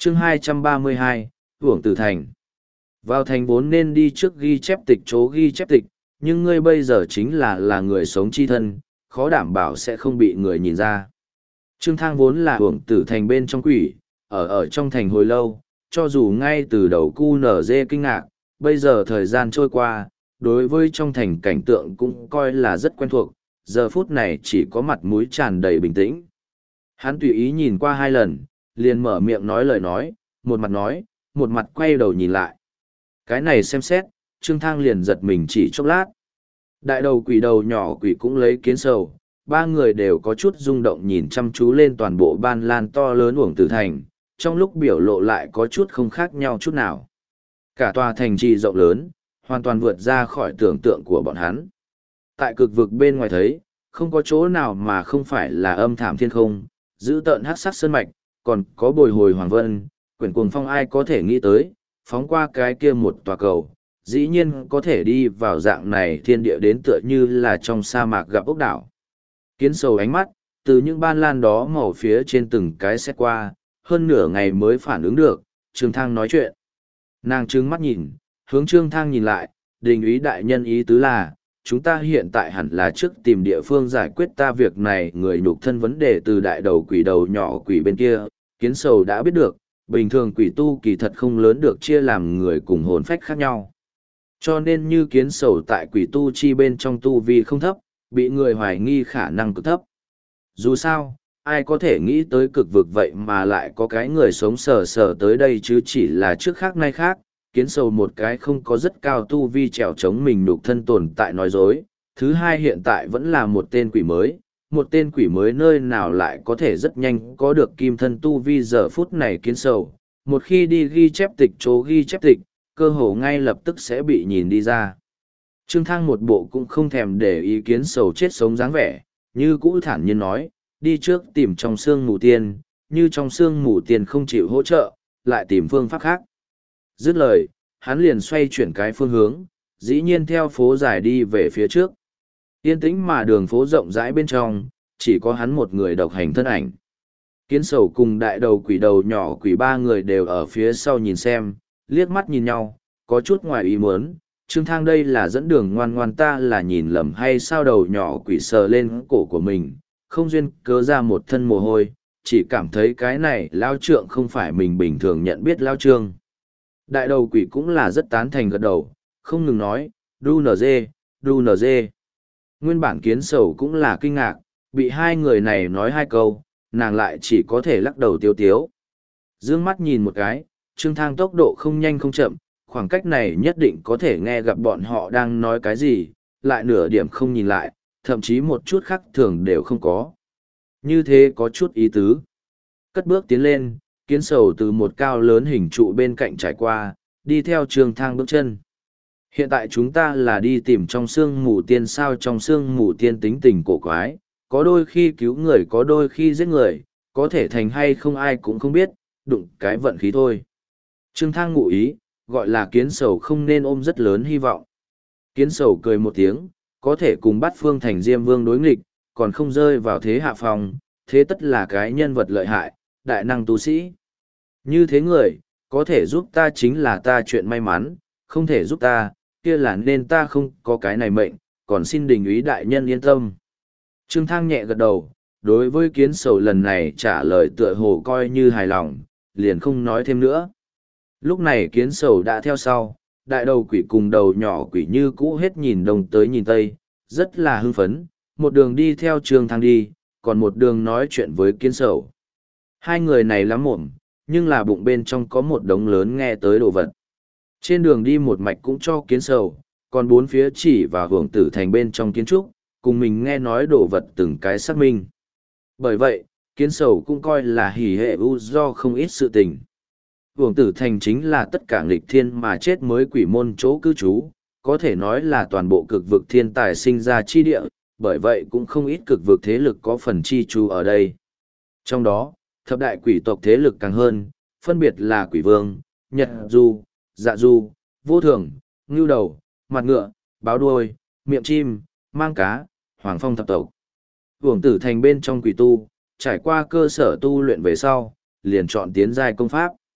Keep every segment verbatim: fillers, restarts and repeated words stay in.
chương hai trăm ba mươi hai, Uổng Tử Thành. Vào thành vốn nên đi trước ghi chép tịch chỗ ghi chép tịch, nhưng ngươi bây giờ chính là là người sống chi thân, khó đảm bảo sẽ không bị người nhìn ra. Trương Thang vốn là Uổng Tử Thành bên trong quỷ, ở ở trong thành hồi lâu, cho dù ngay từ đầu cu nở dê kinh ngạc, bây giờ thời gian trôi qua, đối với trong thành cảnh tượng cũng coi là rất quen thuộc, giờ phút này chỉ có mặt mũi tràn đầy bình tĩnh. Hắn tùy ý nhìn qua hai lần, liền mở miệng nói lời nói, một mặt nói, một mặt quay đầu nhìn lại. Cái này xem xét, Trương Thang liền giật mình chỉ chốc lát. Đại đầu quỷ đầu nhỏ quỷ cũng lấy kiến sầu, ba người đều có chút rung động nhìn chăm chú lên toàn bộ ban lan to lớn Uổng Tử Thành, trong lúc biểu lộ lại có chút không khác nhau chút nào. Cả tòa thành trì rộng lớn, hoàn toàn vượt ra khỏi tưởng tượng của bọn hắn. Tại cực vực bên ngoài thấy, không có chỗ nào mà không phải là âm thảm thiên không, giữ tợn hắc sắc sơn mạch, còn có bồi hồi hoàng vân, quyển cuồng phong ai có thể nghĩ tới, phóng qua cái kia một tòa cầu, dĩ nhiên có thể đi vào dạng này thiên địa đến tựa như là trong sa mạc gặp ốc đảo. Kiến sầu ánh mắt, từ những ban lan đó màu phía trên từng cái xét qua, hơn nửa ngày mới phản ứng được, Trương Thang nói chuyện. Nàng trừng mắt nhìn, hướng Trương Thang nhìn lại, đình úy đại nhân ý tứ là, chúng ta hiện tại hẳn là trước tìm địa phương giải quyết ta việc này người nhục thân vấn đề từ đại đầu quỷ đầu nhỏ quỷ bên kia, kiến sầu đã biết được, bình thường quỷ tu kỳ thật không lớn được chia làm người cùng hồn phách khác nhau. Cho nên như kiến sầu tại quỷ tu chi bên trong tu vi không thấp, bị người hoài nghi khả năng cực thấp. Dù sao, ai có thể nghĩ tới cực vực vậy mà lại có cái người sống sờ sờ tới đây chứ chỉ là trước khác nay khác, kiến sầu một cái không có rất cao tu vi trèo chống mình nhục thân tồn tại nói dối, thứ hai hiện tại vẫn là một tên quỷ mới, một tên quỷ mới nơi nào lại có thể rất nhanh có được kim thân tu vi giờ phút này kiến sầu, một khi đi ghi chép tịch chỗ ghi chép tịch, cơ hồ ngay lập tức sẽ bị nhìn đi ra. Trương Thang một bộ cũng không thèm để ý kiến sầu chết sống dáng vẻ, như cũ thản nhiên nói, đi trước tìm trong xương mù tiên, như trong xương mù tiên không chịu hỗ trợ, lại tìm phương pháp khác. Dứt lời, hắn liền xoay chuyển cái phương hướng, dĩ nhiên theo phố dài đi về phía trước. Yên tĩnh mà đường phố rộng rãi bên trong, chỉ có hắn một người độc hành thân ảnh. Kiến sầu cùng đại đầu quỷ đầu nhỏ quỷ ba người đều ở phía sau nhìn xem, liếc mắt nhìn nhau, có chút ngoài ý muốn. Trương Thang đây là dẫn đường ngoan ngoan ta là nhìn lầm hay sao đầu nhỏ quỷ sờ lên cổ của mình, không duyên cớ ra một thân mồ hôi, chỉ cảm thấy cái này lao trượng không phải mình bình thường nhận biết lao trương. Đại đầu quỷ cũng là rất tán thành gật đầu, không ngừng nói, đu nờ dê, đu nờ dê. Nguyên bản kiến sầu cũng là kinh ngạc, bị hai người này nói hai câu, nàng lại chỉ có thể lắc đầu tiêu tiếu. Dương mắt nhìn một cái, Trương Thang tốc độ không nhanh không chậm, khoảng cách này nhất định có thể nghe gặp bọn họ đang nói cái gì, lại nửa điểm không nhìn lại, thậm chí một chút khác thường đều không có. Như thế có chút ý tứ. Cất bước tiến lên, kiến sầu từ một cao lớn hình trụ bên cạnh trải qua, đi theo Trương Thang bước chân. Hiện tại chúng ta là đi tìm trong xương mù tiên sao trong xương mù tiên tính tình cổ quái, có đôi khi cứu người có đôi khi giết người, có thể thành hay không ai cũng không biết, đụng cái vận khí thôi. Trương Thang ngụ ý, gọi là kiến sầu không nên ôm rất lớn hy vọng. Kiến sầu cười một tiếng, có thể cùng bắt phương thành Diêm Vương đối nghịch, còn không rơi vào thế hạ phòng, thế tất là cái nhân vật lợi hại, đại năng tu sĩ. Như thế người, có thể giúp ta chính là ta chuyện may mắn, không thể giúp ta, kia là nên ta không có cái này mệnh, còn xin đình úy đại nhân yên tâm. Trương Thang nhẹ gật đầu, đối với kiến sầu lần này trả lời tựa hồ coi như hài lòng, liền không nói thêm nữa. Lúc này kiến sầu đã theo sau, đại đầu quỷ cùng đầu nhỏ quỷ như cũ hết nhìn đông tới nhìn tây, rất là hưng phấn, một đường đi theo Trương Thang đi, còn một đường nói chuyện với kiến sầu. Hai người này lắm mồm, nhưng là bụng bên trong có một đống lớn nghe tới đồ vật. Trên đường đi một mạch cũng cho kiến sầu, còn bốn phía chỉ vào Uổng Tử Thành bên trong kiến trúc, cùng mình nghe nói đồ vật từng cái xác minh. Bởi vậy, kiến sầu cũng coi là hỉ hệ u do không ít sự tình. Uổng Tử Thành chính là tất cả nghịch thiên mà chết mới quỷ môn chỗ cư trú, có thể nói là toàn bộ cực vực thiên tài sinh ra chi địa, bởi vậy cũng không ít cực vực thế lực có phần chi trú ở đây. Trong đó, thập đại quỷ tộc thế lực càng hơn, phân biệt là quỷ vương, nhật du, dạ du, vô thường, ngưu đầu, mặt ngựa, báo đuôi, miệng chim, mang cá, hoàng phong thập tộc. Uổng Tử Thành bên trong quỷ tu, trải qua cơ sở tu luyện về sau, liền chọn tiến giai công pháp.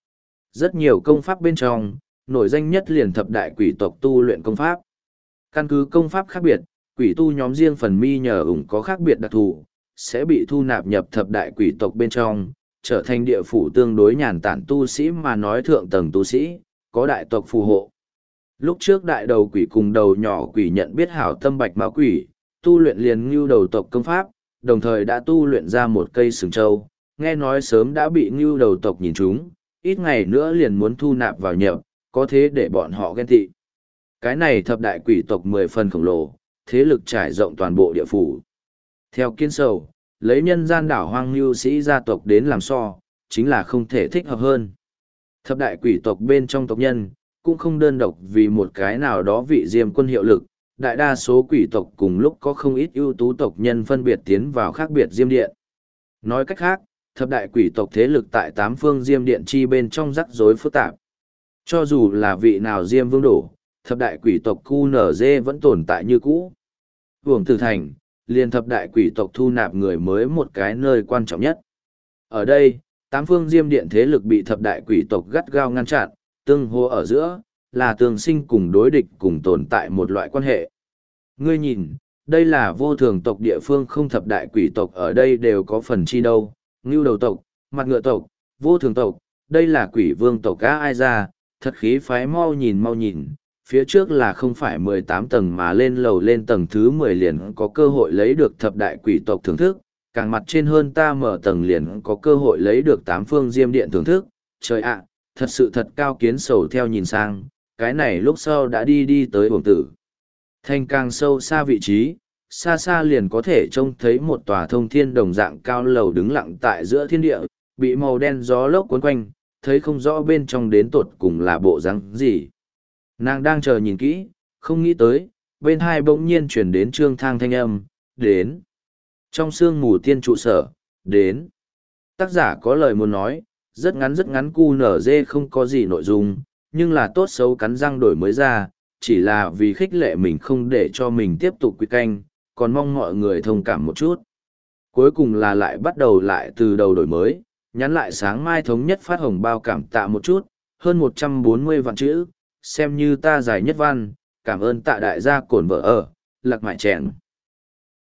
Rất nhiều công pháp bên trong, nổi danh nhất liền thập đại quỷ tộc tu luyện công pháp. Căn cứ công pháp khác biệt, quỷ tu nhóm riêng phần mi nhờ ủng có khác biệt đặc thù, sẽ bị thu nạp nhập thập đại quỷ tộc bên trong, trở thành địa phủ tương đối nhàn tản tu sĩ mà nói thượng tầng tu sĩ, có đại tộc phù hộ. Lúc trước đại đầu quỷ cùng đầu nhỏ quỷ nhận biết hảo tâm bạch máu quỷ, tu luyện liền ngưu đầu tộc công pháp, đồng thời đã tu luyện ra một cây sừng trâu, nghe nói sớm đã bị ngưu đầu tộc nhìn trúng, ít ngày nữa liền muốn thu nạp vào nhập, có thế để bọn họ ghen tị. Cái này thập đại quỷ tộc mười phần khổng lồ, thế lực trải rộng toàn bộ địa phủ. Theo kiên sầu, lấy nhân gian đảo hoang lưu sĩ gia tộc đến làm so, chính là không thể thích hợp hơn. Thập đại quỷ tộc bên trong tộc nhân, cũng không đơn độc vì một cái nào đó vị diêm quân hiệu lực, đại đa số quỷ tộc cùng lúc có không ít ưu tú tộc nhân phân biệt tiến vào khác biệt diêm điện. Nói cách khác, thập đại quỷ tộc thế lực tại tám phương diêm điện chi bên trong rắc rối phức tạp. Cho dù là vị nào diêm vương đổ, thập đại quỷ tộc cu nở dê vẫn tồn tại như cũ. Vuông Tử Thành, liền thập đại quỷ tộc thu nạp người mới một cái nơi quan trọng nhất. Ở đây, tám phương diêm điện thế lực bị thập đại quỷ tộc gắt gao ngăn chặn, tương hô ở giữa, là tường sinh cùng đối địch cùng tồn tại một loại quan hệ. Ngươi nhìn, đây là vô thường tộc địa phương không thập đại quỷ tộc ở đây đều có phần chi đâu, ngưu đầu tộc, mặt ngựa tộc, vô thường tộc, đây là quỷ vương tộc á ai ra, thật khí phái mau nhìn mau nhìn, phía trước là không phải mười tám tầng mà lên lầu lên tầng thứ mười liền có cơ hội lấy được thập đại quỷ tộc thưởng thức, càng mặt trên hơn ta mở tầng liền có cơ hội lấy được tám phương diêm điện thưởng thức, trời ạ, thật sự thật cao kiến sầu theo nhìn sang, cái này lúc sau đã đi đi tới Vuông Tử Thành càng sâu xa vị trí, xa xa liền có thể trông thấy một tòa thông thiên đồng dạng cao lầu đứng lặng tại giữa thiên địa, bị màu đen gió lốc cuốn quanh, thấy không rõ bên trong đến tột cùng là bộ rắn gì. Nàng đang chờ nhìn kỹ, không nghĩ tới, bên hai bỗng nhiên chuyển đến trương thang thanh âm, đến. Trong sương mù tiên trụ sở, đến. Tác giả có lời muốn nói, rất ngắn rất ngắn cu nở dê không có gì nội dung, nhưng là tốt xấu cắn răng đổi mới ra, chỉ là vì khích lệ mình không để cho mình tiếp tục quy canh, còn mong mọi người thông cảm một chút. Cuối cùng là lại bắt đầu lại từ đầu đổi mới, nhắn lại sáng mai thống nhất phát hồng bao cảm tạ một chút, hơn một trăm bốn mươi vạn chữ, xem như ta dài nhất văn, cảm ơn tạ đại gia cổn vợ ở, lạc mại chèn.